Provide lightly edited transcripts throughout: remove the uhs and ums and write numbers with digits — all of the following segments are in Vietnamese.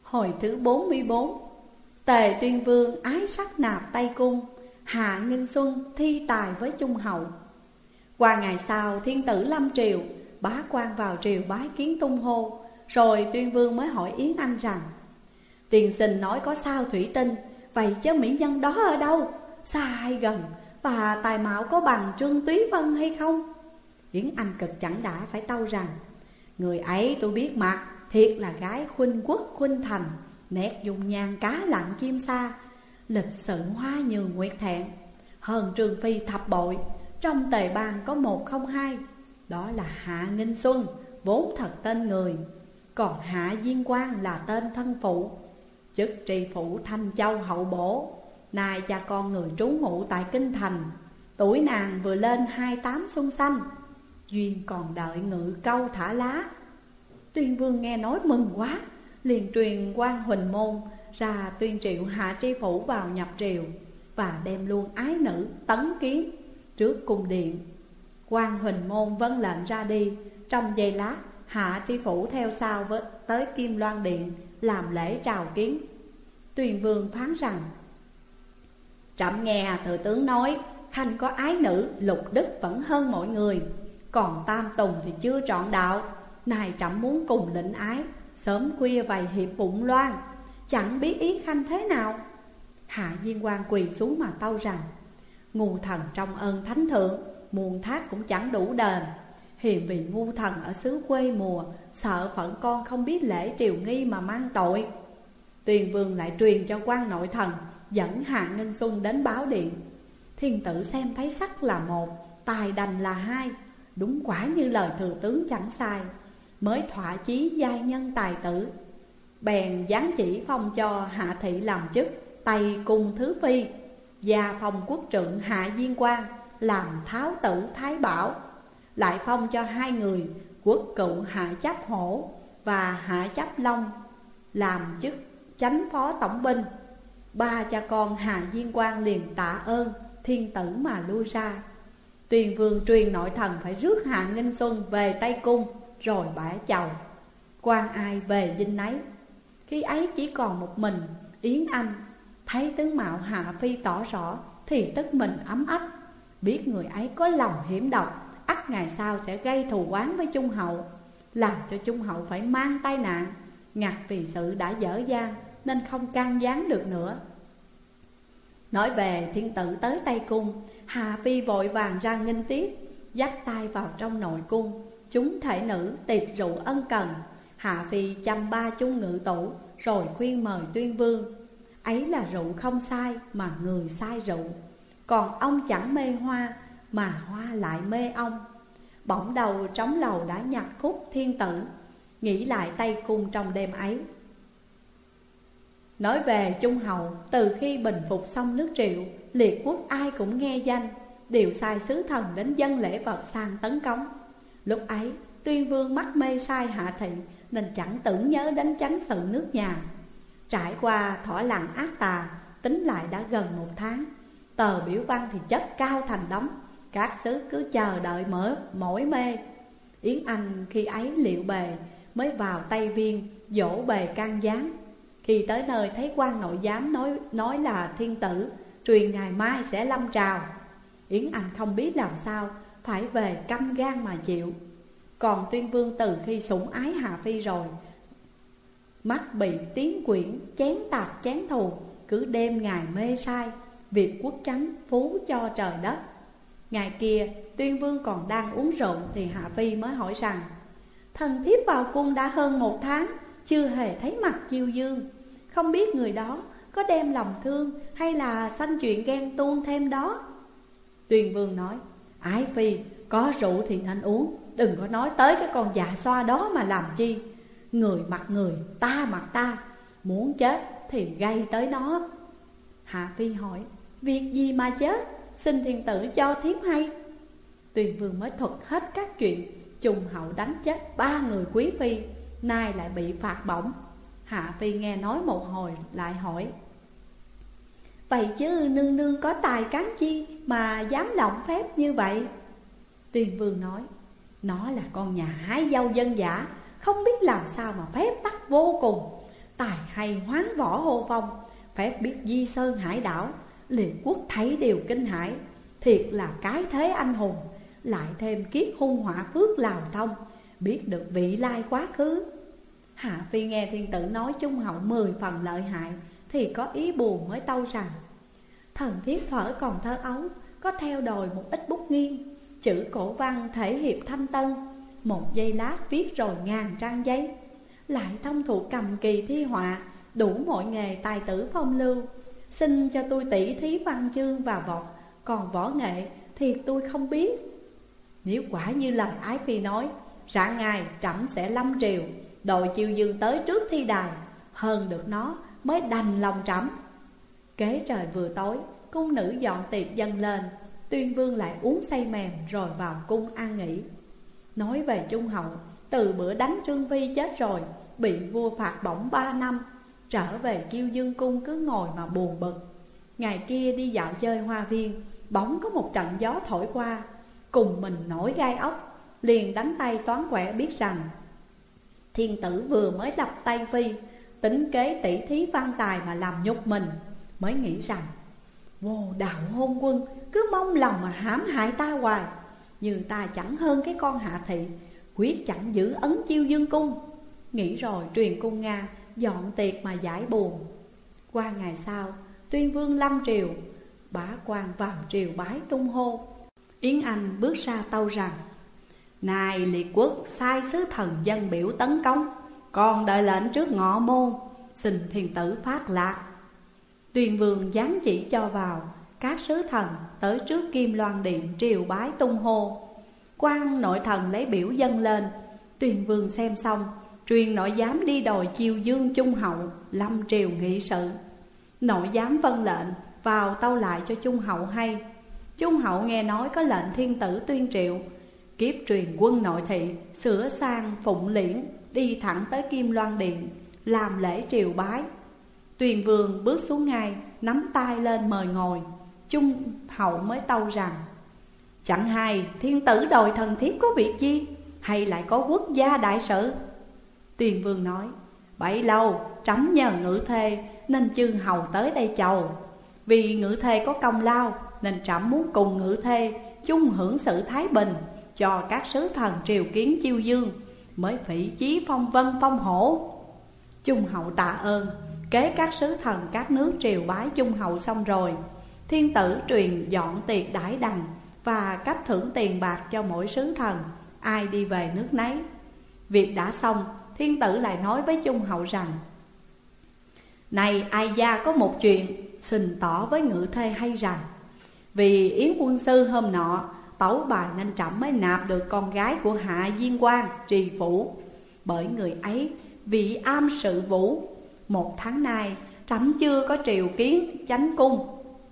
Hồi thứ 44. Tề Tuyên Vương ái sắc nạp Tây Cung, Hạ Nghinh Xuân thi tài với Trung Hậu. Qua ngày sau, thiên tử lâm triều, bá quan vào triều bái kiến tung hô. Rồi Tuyên Vương mới hỏi Yến Anh rằng: Tiên sinh nói có sao thủy tinh, vậy chứ mỹ nhân đó ở đâu? Xa hay gần? Và tài mạo có bằng Trương Túy Vân hay không? Yến Anh cực chẳng đã phải tâu rằng: Người ấy tôi biết mặt, thiệt là gái khuynh quốc khuynh thành, nét dung nhan cá lặng chim sa, lịch sự hoa nhường nguyệt thẹn, hơn Trương Phi thập bội. Trong tề bang có một không hai, đó là Hạ Nghinh Xuân, vốn thật tên người. Còn Hạ Diên Quang là tên thân phụ, chức tri phủ Thanh Châu hậu bổ. Nay cha con người trú ngụ tại Kinh Thành, tuổi nàng vừa lên 28 xuân xanh, duyên còn đợi ngự câu thả lá. Tuyên Vương nghe nói mừng quá, liền truyền quan Huỳnh Môn ra tuyên triệu Hạ tri phủ vào nhập triều, và đem luôn ái nữ tấn kiến trước cung điện. Quan Huỳnh Môn vâng lệnh ra đi. Trong giây lát, Hạ tri phủ theo sau tới Kim Loan điện làm lễ chào kiến. Tuyên Vương phán rằng: Trẫm nghe thừa tướng nói khanh có ái nữ, lục đức vẫn hơn mọi người, còn Tam Tùng thì chưa trọn đạo. Này trẫm muốn cùng lĩnh ái, sớm khuya vầy hiệp Phụng Loan, chẳng biết ý khanh thế nào. Hạ Diên Quang quỳ xuống mà tâu rằng: Ngu thần trong ơn thánh thượng, muôn thác cũng chẳng đủ đền. Hiềm vì ngu thần ở xứ quê mùa, sợ phận con không biết lễ triều nghi mà mang tội. Tuyên Vương lại truyền cho quan nội thần dẫn Hạ Nghinh Xuân đến báo điện. Thiên tử xem thấy sắc là một, tài đành là hai, đúng quả như lời thừa tướng chẳng sai, mới thỏa chí giai nhân tài tử. Bèn giáng chỉ phong cho Hạ thị làm chức Tây Cung Thứ Phi, và phong quốc trượng Hạ Diên Quang làm Tháo tử Thái Bảo. Lại phong cho hai người quốc cựu Hạ Chấp Hổ và Hạ Chấp Long làm chức chánh phó tổng binh. Ba cha con Hạ Diên Quang liền tạ ơn thiên tử mà lui ra. Tuyên Vương truyền nội thần phải rước Hạ Nghinh Xuân về Tây Cung, rồi bả chầu. Quan ai về dinh nấy. Khi ấy chỉ còn một mình Yến Anh. Thấy tướng mạo Hạ Phi tỏ rõ thì tức mình ấm ách, biết người ấy có lòng hiểm độc, ắt ngày sau sẽ gây thù oán với Trung Hậu, làm cho Trung Hậu phải mang tai nạn. Ngặt vì sự đã dở dang nên không can gián được nữa. Nói về thiên tử tới Tây Cung, Hạ Phi vội vàng ra nghênh tiếp, dắt tay vào trong nội cung. Chúng thể nữ tiệc rượu ân cần. Hạ Phi chăm ba chung ngự tủ, rồi khuyên mời Tuyên Vương. Ấy là rượu không sai mà người sai rượu, còn ông chẳng mê hoa mà hoa lại mê ông. Bỗng đầu trống lầu đã nhặt khúc thiên tử, nghĩ lại Tây Cung trong đêm ấy. Nói về Trung Hậu, từ khi bình phục xong nước Triệu, liệt quốc ai cũng nghe danh, đều sai sứ thần đến dâng lễ vật sang tấn cống. Lúc ấy Tuyên Vương mắc mê sai Hạ thị, nên chẳng tưởng nhớ đến chánh sự nước nhà. Trải qua thỏa lặng ác tà, tính lại đã gần một tháng. Tờ biểu văn thì chất cao thành đống, các sứ cứ chờ đợi mỏi mê. Yến Anh khi ấy liệu bề, mới vào Tây Viên dỗ bề can gián. Khi tới nơi thấy quan nội giám nói là thiên tử truyền ngày mai sẽ lâm trào. Yến Anh không biết làm sao, phải về căm gan mà chịu. Còn Tuyên Vương từ khi sủng ái Hạ Phi rồi, mắt bị tiếng quyển chén tạp chén thù, cứ đêm ngày mê sai, việc quốc chánh phú cho trời đất. Ngày kia Tuyên Vương còn đang uống rượu thì Hạ Phi mới hỏi rằng: Thần thiếp vào cung đã hơn một tháng, chưa hề thấy mặt chiêu dương, không biết người đó có đem lòng thương hay là sanh chuyện ghen tuông thêm đó. Tuyên Vương nói: Ái Phi, có rượu thì nên uống, đừng có nói tới cái con dạ xoa đó mà làm chi. Người mặt người, ta mặt ta, muốn chết thì gây tới nó. Hạ Phi hỏi: Việc gì mà chết, xin thiên tử cho thiếp hay. Tuyên Vương mới thuật hết các chuyện Trung Hậu đánh chết 3 người quý phi, nay lại bị phạt bổng. Hạ Phi nghe nói một hồi lại hỏi: Vậy chứ nương nương có tài cán chi mà dám lộng phép như vậy? Tuyên Vương nói: Nó là con nhà hái dâu dân dã, không biết làm sao mà phép tắc vô cùng. Tài hay hoán võ hô phong, phép biết di sơn hải đảo, liệt quốc thấy đều kinh hãi. Thiệt là cái thế anh hùng, lại thêm kiết hung hỏa phước lào thông, biết được vị lai quá khứ. Hạ Phi nghe thiên tử nói Trung Hậu 10 phần lợi hại, thì có ý buồn mới tâu rằng: thần thiếp thuở còn thơ ấu, có theo đòi một ít bút nghiêng, chữ cổ văn thể hiệp thanh tân, một giây lát viết rồi ngàn trang giấy. Lại thông thuộc cầm kỳ thi họa, đủ mọi nghề tài tử phong lưu. Xin cho tôi tỉ thí văn chương và vọt, còn võ nghệ thì tôi không biết. Nếu quả như lời Ái Phi nói, rạng ngày trẫm sẽ lâm triều, đội Chiêu Dương tới trước thi đài, hơn được nó mới đành lòng trẫm. Kế trời vừa tối, cung nữ dọn tiệc dâng lên, Tuyên Vương lại uống say mềm rồi vào cung an nghỉ. Nói về Trung Hậu, từ bữa đánh Trương Phi chết rồi, bị vua phạt bổng 3 năm, trở về Chiêu Dương cung cứ ngồi mà buồn bực. Ngày kia đi dạo chơi hoa viên, bỗng có một trận gió thổi qua, cùng mình nổi gai ốc, liền đánh tay toán quẻ biết rằng thiên tử vừa mới lập Tây Phi, tính kế tỷ thí văn tài mà làm nhục mình. Mới nghĩ rằng vô đạo hôn quân, cứ mong lòng mà hãm hại ta hoài, nhưng ta chẳng hơn cái con Hạ Thị, quyết chẳng giữ ấn Chiêu Dương cung. Nghĩ rồi truyền cung Nga, dọn tiệc mà giải buồn. Qua ngày sau, Tuyên Vương lâm triều, bá quan vào triều bái tung hô. Yến Anh bước ra tâu rằng: này liệt quốc sai sứ thần dân biểu tấn công, còn đợi lệnh trước ngọ môn, xin thiên tử phát lạc. Tuyên Vương giáng chỉ cho vào, các sứ thần tới trước Kim Loan Điện triều bái tung hô. Quan nội thần lấy biểu dâng lên, Tuyên Vương xem xong, truyền nội giám đi đòi Chiêu Dương Trung Hậu lâm triều nghị sự. Nội giám vâng lệnh, vào tâu lại cho Trung Hậu hay. Trung Hậu nghe nói có lệnh thiên tử tuyên triệu, kiếp truyền quân nội thị, sửa sang phụng liễn, đi thẳng tới Kim Loan Điện, làm lễ triều bái. Tuyên Vương bước xuống ngay, nắm tay lên mời ngồi. Trung Hậu mới tâu rằng: chẳng hay thiên tử đòi thần thiếp có việc gì, hay lại có quốc gia đại sự? Tuyên Vương nói: bấy lâu trẫm nhờ ngự thê nên chư hầu tới đây chầu. Vì ngự thê có công lao nên trẫm muốn cùng ngự thê chung hưởng sự thái bình, cho các sứ thần triều kiến Chiêu Dương, mới phỉ chí phong vân phong hổ. Trung Hậu tạ ơn, kế các sứ thần các nước triều bái Trung Hậu xong rồi, thiên tử truyền dọn tiệc đãi đằng và cấp thưởng tiền bạc cho mỗi sứ thần, ai đi về nước nấy. Việc đã xong, thiên tử lại nói với Trung Hậu rằng: này ai gia có một chuyện xin tỏ với ngự thê hay rằng, vì Yến quân sư hôm nọ tấu bài nên trẫm mới nạp được con gái của Hạ Diên Quang trì phủ. Bởi người ấy vị am sự vũ, 1 tháng nay trẫm chưa có triều kiến chánh cung.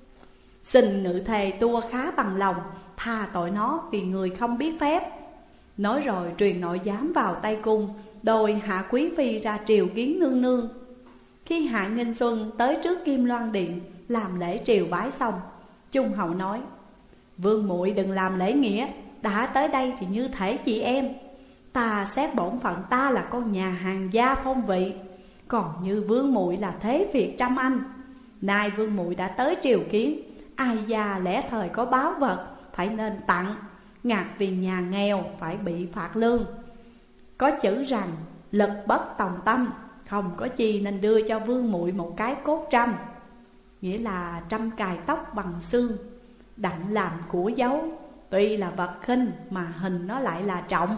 Xin ngự thề tua khá bằng lòng, tha tội nó vì người không biết phép. Nói rồi truyền nội giám vào Tây Cung, đòi Hạ Quý Phi ra triều kiến nương nương. Khi Hạ Nghinh Xuân tới trước Kim Loan Điện làm lễ triều bái xong, Trung Hậu nói: vương muội đừng làm lễ nghĩa, đã tới đây thì như thể chị em. Ta xét bổn phận ta là con nhà hàng gia phong vị, còn như vương muội là thế Việt trăm anh. Nay vương muội đã tới triều kiến, ai gia lẽ thời có báu vật phải nên tặng, ngạc vì nhà nghèo phải bị phạt lương. Có chữ rằng lực bất tòng tâm, không có chi nên đưa cho vương muội một cái cốt trăm, nghĩa là trăm cài tóc bằng xương, đặng làm của dấu. Tuy là vật khinh mà hình nó lại là trọng.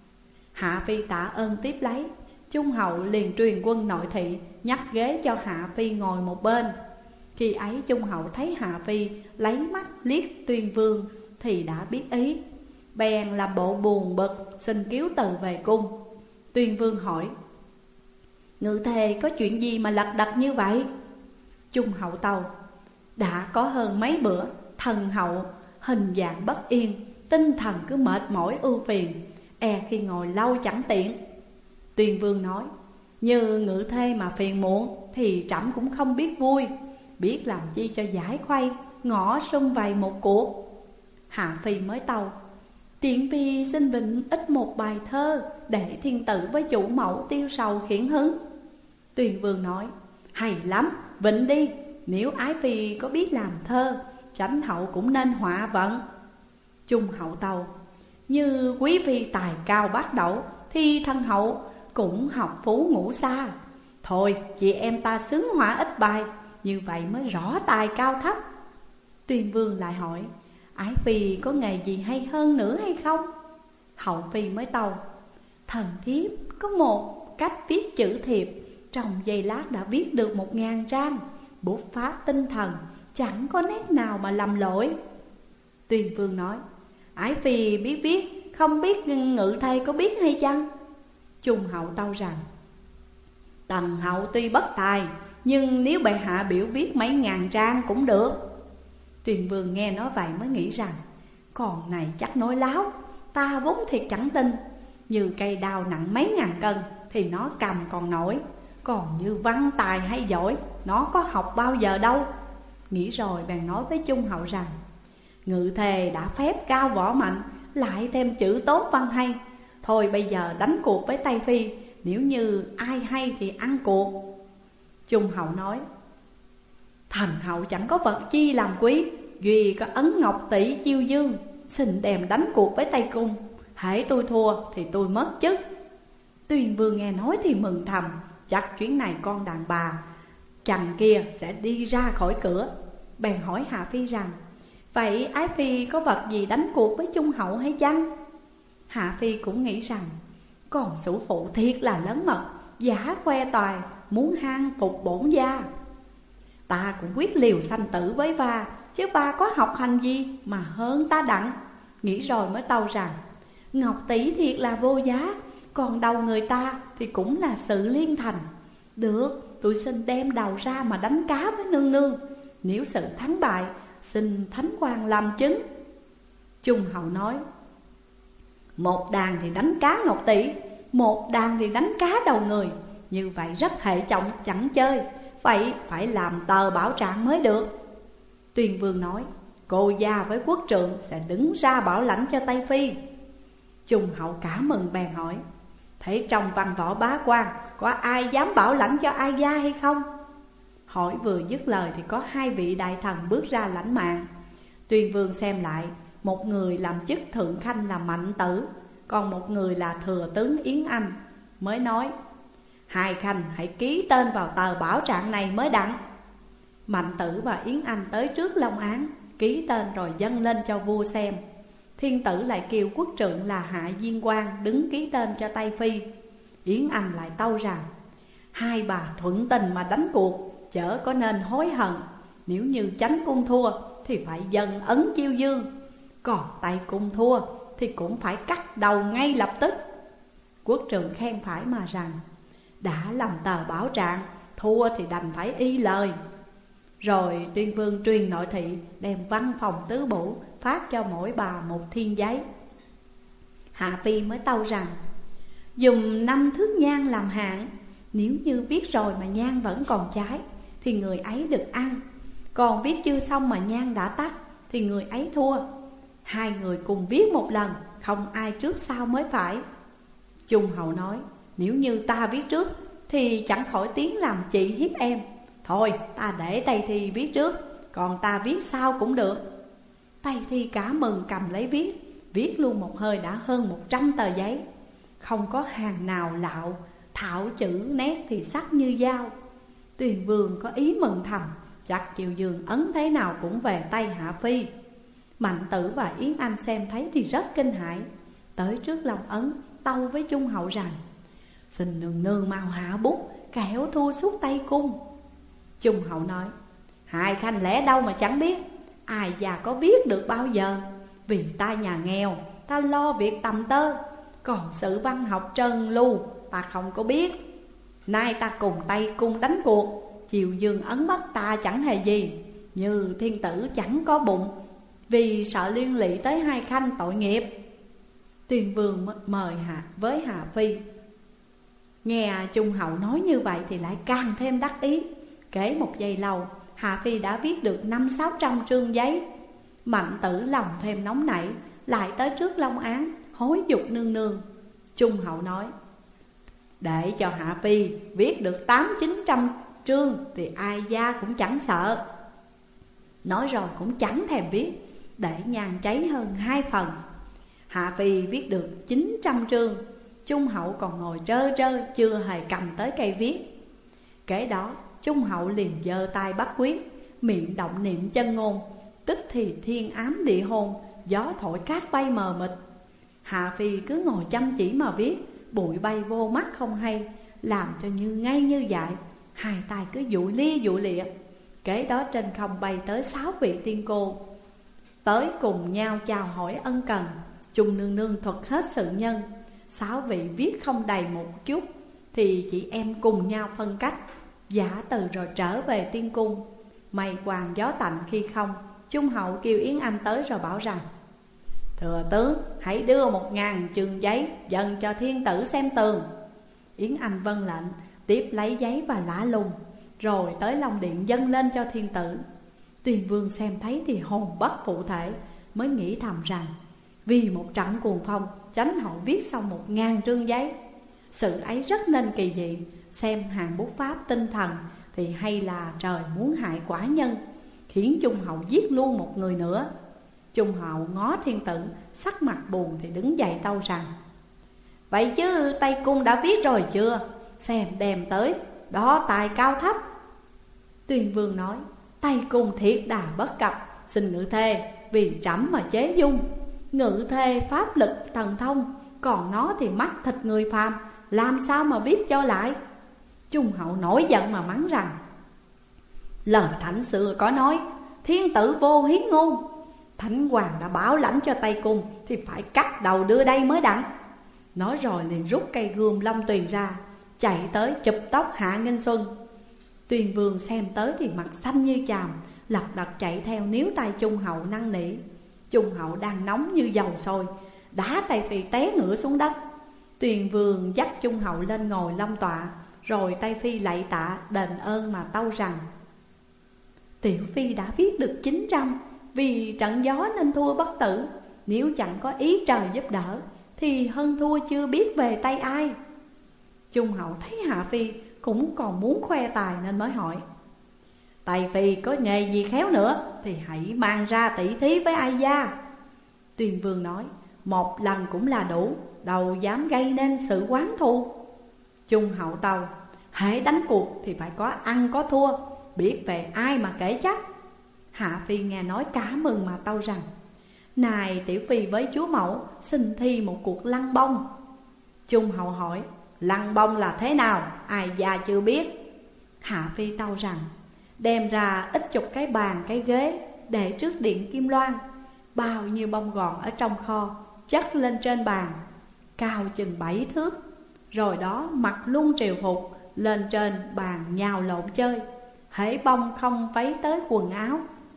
Hạ Phi tạ ơn tiếp lấy. Trung Hậu liền truyền quân nội thị, nhắc ghế cho Hạ Phi ngồi một bên. Khi ấy Trung Hậu thấy Hạ Phi lấy mắt liếc Tuyên Vương thì đã biết ý, bèn làm bộ buồn bực xin cứu từ về cung. Tuyên Vương hỏi: ngự thề có chuyện gì mà lật đật như vậy? Trung Hậu tâu: đã có hơn mấy bữa thần hậu hình dạng bất yên, tinh thần cứ mệt mỏi ưu phiền, e khi ngồi lâu chẳng tiện. Tuyên Vương nói: như ngự thê mà phiền muộn thì trẫm cũng không biết vui, biết làm chi cho giải khuây, ngỏ sum vầy một cuộc. Hạ Phi mới tâu: tiện phi xin vịnh ít một bài thơ, để thiên tử với chủ mẫu tiêu sầu khiển hứng. Tuyền Vương nói: hay lắm, vịnh đi. Nếu ái phi có biết làm thơ, chánh hậu cũng nên họa vận. Trung hậu tâu: như quý phi tài cao bát đẩu, thì thân hậu cũng học phú ngũ xa. Thôi chị em ta xướng họa ít bài, như vậy mới rõ tài cao thấp. Tuyền Vương lại hỏi: ái phi có nghề gì hay hơn nữa hay không? Hậu phi mới tâu: thần thiếp có một cách viết chữ thiệp, trong giây lát đã viết được 1000 trang. Bút pháp tinh thần, chẳng có nét nào mà lầm lỗi. Tuyền Vương nói: ái phi biết viết, không biết ngự thầy có biết hay chăng? Trung hậu tâu rằng: tần hậu tuy bất tài, nhưng nếu bệ hạ biểu viết mấy ngàn trang cũng được. Tuyền Vương nghe nói vậy mới nghĩ rằng: con này chắc nói láo, ta vốn thiệt chẳng tin. Như cây đao nặng mấy ngàn cân thì nó cầm còn nổi, còn như văn tài hay giỏi, nó có học bao giờ đâu. Nghĩ rồi bèn nói với Trung hậu rằng: ngự thề đã phép cao võ mạnh, lại thêm chữ tốt văn hay. Thôi bây giờ đánh cuộc với Tây Phi, nếu như ai hay thì ăn cuộc. Trung hậu nói: thần hậu chẳng có vật chi làm quý, duy có ấn ngọc tỷ chiêu dương. Xin đem đánh cuộc với Tây Cung, hễ tôi thua thì tôi mất chức. Tuyền Vương nghe nói thì mừng thầm, chắc chuyến này con đàn bà chằn kia sẽ đi ra khỏi cửa. Bèn hỏi Hạ Phi rằng: vậy ái phi có vật gì đánh cuộc với Trung hậu hay chăng? Hạ Phi cũng nghĩ rằng: còn sủ phụ thiệt là lớn mật, giả khoe tài, muốn hang phục bổn gia. Ta cũng quyết liều sanh tử với va, chứ ba có học hành gì mà hơn ta đặng. Nghĩ rồi mới tâu rằng: ngọc tỷ thiệt là vô giá, còn đầu người ta thì cũng là sự liên thành. Được, tôi xin đem đầu ra mà đánh cá với nương nương. Nếu sự thắng bại, xin thánh quan làm chứng. Trung hậu nói: một đàn thì đánh cá ngọc tỷ, một đàn thì đánh cá đầu người. Như vậy rất hệ trọng, chẳng chơi. Vậy phải làm tờ bảo trạng mới được. Tuyền Vương nói: cô gia với quốc trượng sẽ đứng ra bảo lãnh cho Tây Phi. Trung hậu cả mừng bèn hỏi: thế trong văn võ bá quan có ai dám bảo lãnh cho ai gia hay không? Hỏi vừa dứt lời thì có 2 vị đại thần bước ra lãnh mạng. Tuyền Vương xem lại, một người làm chức thượng khanh là Mạnh Tử, còn một người là thừa tướng Yến Anh. Mới nói: 2 khanh hãy ký tên vào tờ bảo trạng này mới đặng. Mạnh Tử và Yến Anh tới trước Long Án, ký tên rồi dâng lên cho vua xem. Thiên tử lại kêu quốc trượng là Hạ Diên Quang đứng ký tên cho Tây Phi. Yến Anh lại tâu rằng: 2 bà thuận tình mà đánh cuộc, chớ có nên hối hận. Nếu như chánh cung thua thì phải dâng ấn chiêu dương, còn Tây cung thua thì cũng phải cắt đầu ngay lập tức. Quốc trượng khen phải mà rằng: đã làm tờ bảo trạng, thua thì đành phải y lời. Rồi Tuyên Vương truyền nội thị, đem văn phòng tứ bổ phát cho mỗi bà 1 thiên giấy. Hạ Phi mới tâu rằng: dùng 5 thước nhang làm hạn, nếu như viết rồi mà nhang vẫn còn cháy thì người ấy được ăn, còn viết chưa xong mà nhang đã tắt thì người ấy thua. 2 người cùng viết một lần, không ai trước sau mới phải. Trung hậu nói: nếu như ta viết trước thì chẳng khỏi tiếng làm chị hiếp em. Thôi ta để Tây Thi viết trước, còn ta viết sau cũng được. Tây Thi cả mừng cầm lấy viết luôn một hơi đã hơn 100 tờ giấy. Không có hàng nào lạo, thạo chữ nét thì sắc như dao. Tuyền Vương có ý mừng thầm, chắc chiều giường ấn thế nào cũng về tay Hạ Phi. Mạnh Tử và Yến Anh xem thấy thì rất kinh hãi, tới trước Long ấn tâu với Trung hậu rằng: xin nương nương mau hạ bút, kẻo thua suốt Tây cung. Trung hậu nói: 2 khanh lẽ đâu mà chẳng biết, ai già có biết được bao giờ. Vì ta nhà nghèo, ta lo việc tầm tơ, còn sự văn học trần lưu ta không có biết. Nay ta cùng Tây cung đánh cuộc, chiều dương ấn mất ta chẳng hề gì. Như thiên tử chẳng có bụng, vì sợ liên lụy tới 2 khanh tội nghiệp. Tuyền Vương mời với Hạ Phi. Nghe Trung hậu nói như vậy thì lại càng thêm đắc ý. Kể một giây lâu, Hạ Phi đã viết được 500-600 trương giấy. Mạnh Tử lòng thêm nóng nảy, lại tới trước Long Án hối giục nương nương. Trung hậu nói: Để cho Hạ Phi viết được 800-900 chương thì ai gia cũng chẳng sợ. Nói rồi cũng chẳng thèm viết, để nhang cháy hơn 2 phần. Hạ Phi viết được 900 chương, Trung Hậu còn ngồi trơ trơ chưa hề cầm tới cây viết. Kế đó Trung Hậu liền giơ tay bắt quyết, miệng động niệm chân ngôn, tức thì thiên ám địa hôn, gió thổi cát bay mờ mịt. Hạ Phi cứ ngồi chăm chỉ mà viết, bụi bay vô mắt không hay, làm cho như ngay như dại, hai tay cứ dụi lia dụi lịa. Kế đó trên không bay tới 6 vị tiên cô, tới cùng nhau chào hỏi ân cần. Trung nương nương thuật hết sự nhân. 6 vị viết không đầy một chút thì chị em cùng nhau phân cách, giả từ rồi trở về tiên cung. Mây quàng gió tạnh khi không, Trung Hậu kêu Yến Anh tới rồi bảo rằng: Thừa tướng hãy đưa 1000 chương giấy dần cho thiên tử xem tường. Yến Anh vâng lệnh, tiếp lấy giấy và lã lùng, rồi tới Long Điện dâng lên cho thiên tử. Tuyền Vương xem thấy thì hồn bất phụ thể, mới nghĩ thầm rằng vì một trận cuồng phong, Chánh Hậu viết xong 1000 chương giấy. Sự ấy rất nên kỳ dị, xem hàng bút pháp tinh thần thì hay là trời muốn hại quả nhân, khiến Trung Hậu giết luôn một người nữa. Trung Hậu ngó thiên tử, sắc mặt buồn thì đứng dậy tâu rằng: Vậy chứ Tây Cung đã viết rồi chưa? Xem đem tới, đó tài cao thấp. Tuyền Vương nói: Tây Cung thiệt đà bất cập, xin ngự thê vì trẫm mà chế dung. Ngự thê pháp lực thần thông, còn nó thì mắt thịt người phàm, làm sao mà viết cho lại? Trung Hậu nổi giận mà mắng rằng: Lời thánh xưa có nói, thiên tử vô hiến ngôn. Thánh hoàng đã bảo lãnh cho Tây Cung thì phải cắt đầu đưa đây mới đặng. Nói rồi liền rút cây gươm Long Tuyền ra, chạy tới chụp tóc Hạ Nghinh Xuân. Tuyền Vương xem tới thì mặt xanh như chàm, lật đật chạy theo níu tay Trung Hậu năn nỉ. Trung Hậu đang nóng như dầu sôi, đá Tây Phi té ngửa xuống đất. Tuyền Vương dắt Trung Hậu lên ngồi long tọa, rồi Tây Phi lạy tạ đền ơn mà tâu rằng: Tiểu Phi đã viết được 900, vì trận gió nên thua bất tử. Nếu chẳng có ý trời giúp đỡ thì hơn thua chưa biết về tay ai. Trung Hậu thấy Hạ Phi cũng còn muốn khoe tài nên mới hỏi: Tây Phi có nghề gì khéo nữa thì hãy mang ra tỷ thí với ai gia. Tuyền Vương nói: Một lần cũng là đủ, đâu dám gây nên sự oán thù. Trung Hậu tâu: Hễ đánh cuộc thì phải có ăn có thua, biết về ai mà kể chắc. Hạ Phi nghe nói cả mừng mà tâu rằng: Này Tiểu Phi với chúa mẫu xin thi một cuộc lăng bông. Trung Hậu hỏi: Lăng bông là thế nào, ai già chưa biết? Hạ Phi tâu rằng: Đem ra ít chục cái bàn cái ghế để trước điện Kim Loan, bao nhiêu bông gòn ở trong kho chất lên trên bàn, cao chừng 7 thước. Rồi đó mặc luôn triều phục lên trên bàn nhào lộn chơi, hễ bông không vấy tới quần áo.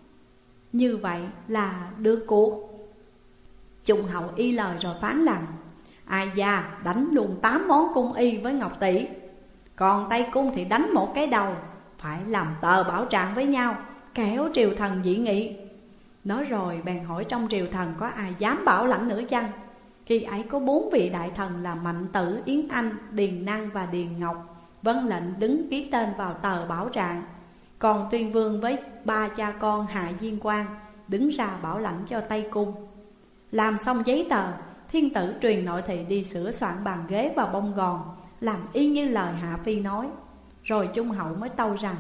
Như vậy là được cuộc. Trung Hậu y lời rồi phán rằng: Ai gia đánh luôn 8 món cung y với ngọc tỷ, còn Tây Cung thì đánh một cái đầu, phải làm tờ bảo trạng với nhau, kẻo triều thần dị nghị. Nói rồi bèn hỏi trong triều thần có ai dám bảo lãnh nữa chăng? Khi ấy có 4 vị đại thần là Mạnh Tử, Yến Anh, Điền Năng và Điền Ngọc vâng lệnh đứng ký tên vào tờ bảo trạng. Còn Tuyên Vương với 3 cha con Hạ Diên Quang đứng ra bảo lãnh cho Tây Cung. Làm xong giấy tờ, thiên tử truyền nội thị đi sửa soạn bàn ghế và bông gòn, làm y như lời Hạ Phi nói. Rồi Trung Hậu mới tâu rằng: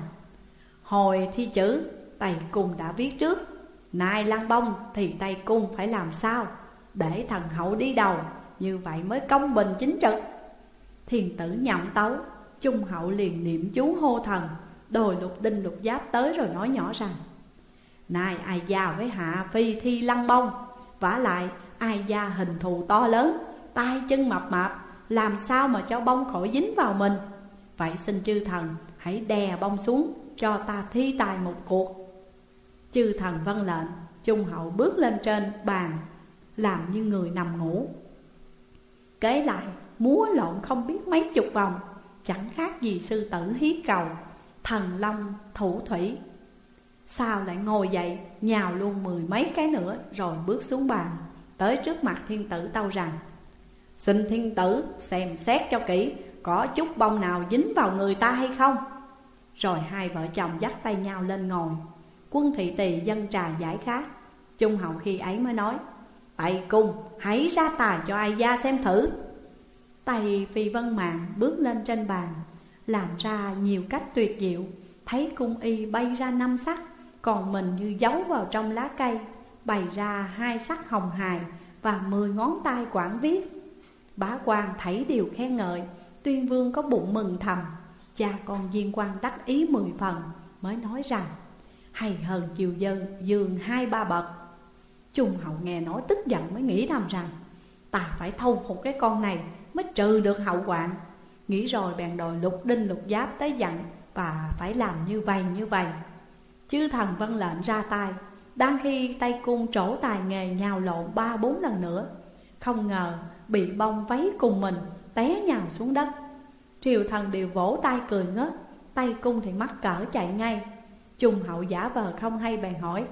Hồi thi chữ Tây Cung đã viết trước, nay lăng bông thì Tây Cung phải làm sao, để thần hậu đi đầu, như vậy mới công bình chính trực. Thiên tử nhậm tấu, Trung Hậu liền niệm chú hô thần, đòi Lục Đinh Lục Giáp tới rồi nói nhỏ rằng: Nay ai gia với Hạ Phi thi lăng bông, vả lại ai gia hình thù to lớn, tay chân mập mạp, làm sao mà cho bông khỏi dính vào mình. Vậy xin chư thần hãy đè bông xuống, cho ta thi tài một cuộc. Chư thần vâng lệnh. Trung Hậu bước lên trên bàn, làm như người nằm ngủ. Kế lại múa lộn không biết mấy chục vòng, chẳng khác gì sư tử hí cầu, thần long thủ thủy. Sao lại ngồi dậy nhào luôn 10 mấy cái nữa, rồi bước xuống bàn, tới trước mặt thiên tử tâu rằng: Xin thiên tử xem xét cho kỹ, có chút bông nào dính vào người ta hay không? Rồi hai vợ chồng dắt tay nhau lên ngồi. Quân thị tỳ dâng trà giải khát. Trung hậu khi ấy mới nói: Tây Cung, hãy ra tài cho ai gia xem thử. Tây Phi Vân Mạng bước lên trên bàn, làm ra nhiều cách tuyệt diệu. Thấy cung y bay ra 5 sắc, còn mình như giấu vào trong lá cây, bày ra 2 sắc hồng hài và 10 ngón tay quảng viết. Bá quan thảy đều khen ngợi. Tuyên Vương có bụng mừng thầm, cha con Diên Quan đắc ý 10 phần, mới nói rằng: hay hơn chiều dân giường 2-3 bậc. Trung hậu nghe nói tức giận, mới nghĩ thầm rằng: ta phải thâu phục cái con này mới trừ được hậu hoạn. Nghĩ rồi bèn đòi Lục Đinh Lục Giáp tới dặn và phải làm như vậy. Chư thần vâng lệnh ra tay. Đang khi Tây Cung trổ tài nghề nhào lộn 3-4 lần nữa, không ngờ bị bông váy cùng mình té nhào xuống đất. Triều thần đều vỗ tay cười ngất. Tây Cung thì mắc cỡ chạy ngay. Trung hậu giả vờ không hay bèn hỏi: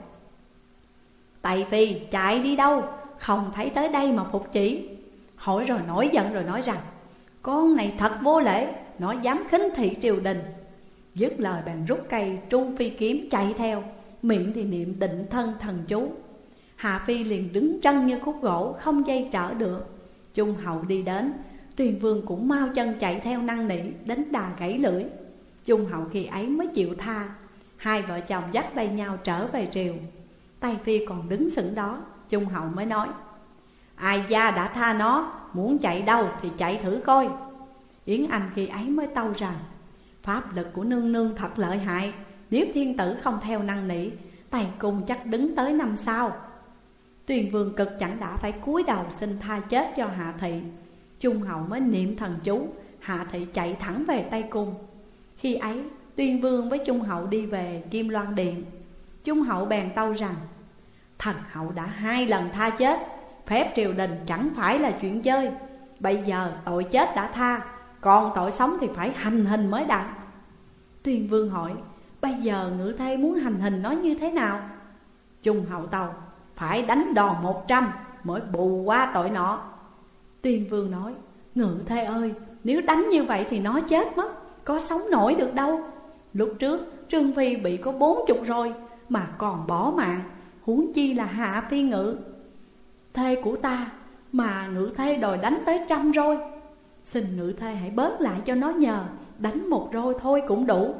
Tây Phi chạy đi đâu? Không thấy tới đây mà phục chỉ. Hỏi rồi nổi giận rồi nói rằng: con này thật vô lễ, nó dám khinh thị triều đình. Dứt lời bèn rút cây tru phi kiếm chạy theo, miệng thì niệm định thân thần chú. Hạ Phi liền đứng trân như khúc gỗ, không dây trở được. Trung hậu đi đến, Tuyên Vương cũng mau chân chạy theo năn nỉ, đến đà gãy lưỡi. Trung hậu khi ấy mới chịu tha. Hai vợ chồng dắt tay nhau trở về triều. Tây Phi còn đứng sững đó. Trung hậu mới nói: ai gia đã tha nó, muốn chạy đâu thì chạy thử coi. Yến Anh khi ấy mới tâu rằng: pháp lực của nương nương thật lợi hại, nếu thiên tử không theo năn nỉ, Tây Cung chắc đứng tới năm sau. Tuyên Vương cực chẳng đã phải cúi đầu xin tha chết cho Hạ Thị. Trung hậu mới niệm thần chú, Hạ Thị chạy thẳng về Tây Cung. Khi ấy Tuyên Vương với Trung hậu đi về Kim Loan Điện. Trung hậu bèn tâu rằng: thần hậu đã 2 lần tha chết, phép triều đình chẳng phải là chuyện chơi. Bây giờ tội chết đã tha, còn tội sống thì phải hành hình mới đặng. Tuyên Vương hỏi: bây giờ ngự thê muốn hành hình nó như thế nào? Trung hậu tâu: phải đánh đòn 100 mới bù qua tội nọ. Tuyên Vương nói: ngự thê ơi, nếu đánh như vậy thì nó chết mất, có sống nổi được đâu. Lúc trước Trương Phi bị có 40 rồi mà còn bỏ mạng, huống chi là Hạ Phi ngự thê của ta, mà ngự thê đòi đánh tới 100 rồi. Xin ngự thê hãy bớt lại cho nó nhờ, đánh 1 roi thôi cũng đủ.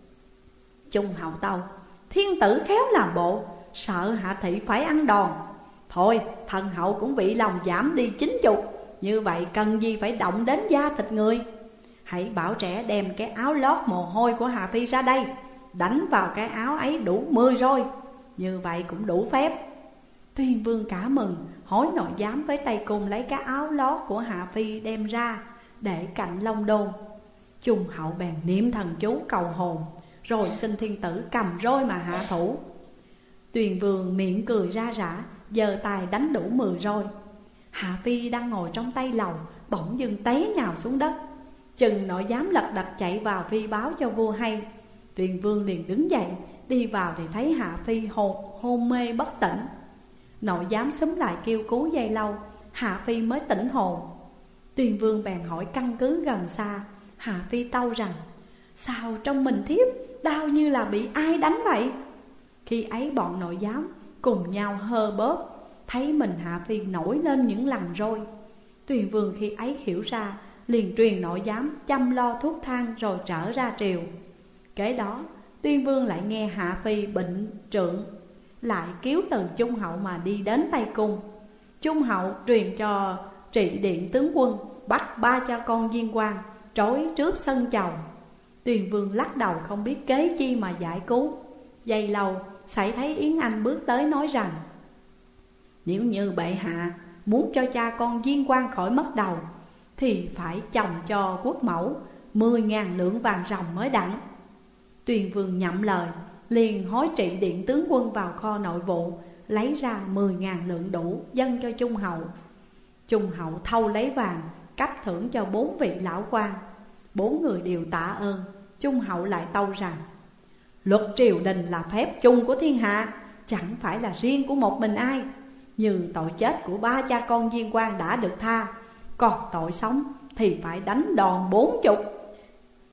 Trung hậu tâu: thiên tử khéo làm bộ, sợ Hạ Thị phải ăn đòn. Thôi thần hậu cũng bị lòng giảm đi 90, như vậy cần gì phải động đến da thịt người. Hãy bảo trẻ đem cái áo lót mồ hôi của Hạ Phi ra đây, đánh vào cái áo ấy đủ 10 roi, như vậy cũng đủ phép. Tuyên Vương cả mừng, hỏi nội giám với Tây Cung lấy cái áo lót của Hạ Phi đem ra, để cạnh Long Đôn. Trung hậu bèn niệm thần chú cầu hồn, rồi xin thiên tử cầm roi mà hạ thủ. Tuyên Vương miệng cười ra rã, giơ tay đánh đủ 10 roi. Hạ Phi đang ngồi trong tay lầu, bỗng dưng té nhào xuống đất. Chừng nội giám lật đật chạy vào phi báo cho vua hay. Tuyên Vương liền đứng dậy, đi vào thì thấy Hạ Phi hôn mê bất tỉnh. Nội giám xúm lại kêu cứu dây lâu, Hạ Phi mới tỉnh hồn. Tuyên Vương bèn hỏi căn cứ gần xa. Hạ Phi tâu rằng: sao trong mình thiếp đau như là bị ai đánh vậy? Khi ấy bọn nội giám cùng nhau hơ bóp, thấy mình Hạ Phi nổi lên những lần roi. Tuyên Vương khi ấy hiểu ra, liền truyền nội giám chăm lo thuốc thang rồi trở ra triều. Kế đó Tuyên Vương lại nghe Hạ Phi bệnh trượng, lại cứu từ Trung hậu mà đi đến Tây Cung. Trung hậu truyền cho Trị Điện tướng quân bắt 3 cha con Diên Quan trói trước sân chầu. Tuyên Vương lắc đầu không biết kế chi mà giải cứu. Giây lâu xảy thấy Yến Anh bước tới nói rằng: nếu như bệ hạ muốn cho cha con Diên Quan khỏi mất đầu, thì phải chồng cho quốc mẫu 10.000 lượng vàng ròng mới đặng. Tuyên Vương nhậm lời, liền hối Trị Điện tướng quân vào kho nội vụ, lấy ra 10.000 lượng đủ dâng cho Trung hậu. Trung hậu thâu lấy vàng, cấp thưởng cho 4 vị lão quan. 4 người đều tạ ơn. Trung hậu lại tâu rằng: luật triều đình là phép chung của thiên hạ, chẳng phải là riêng của một mình ai. Như tội chết của 3 cha con Diên Quan đã được tha, còn tội sống thì phải đánh đòn 40.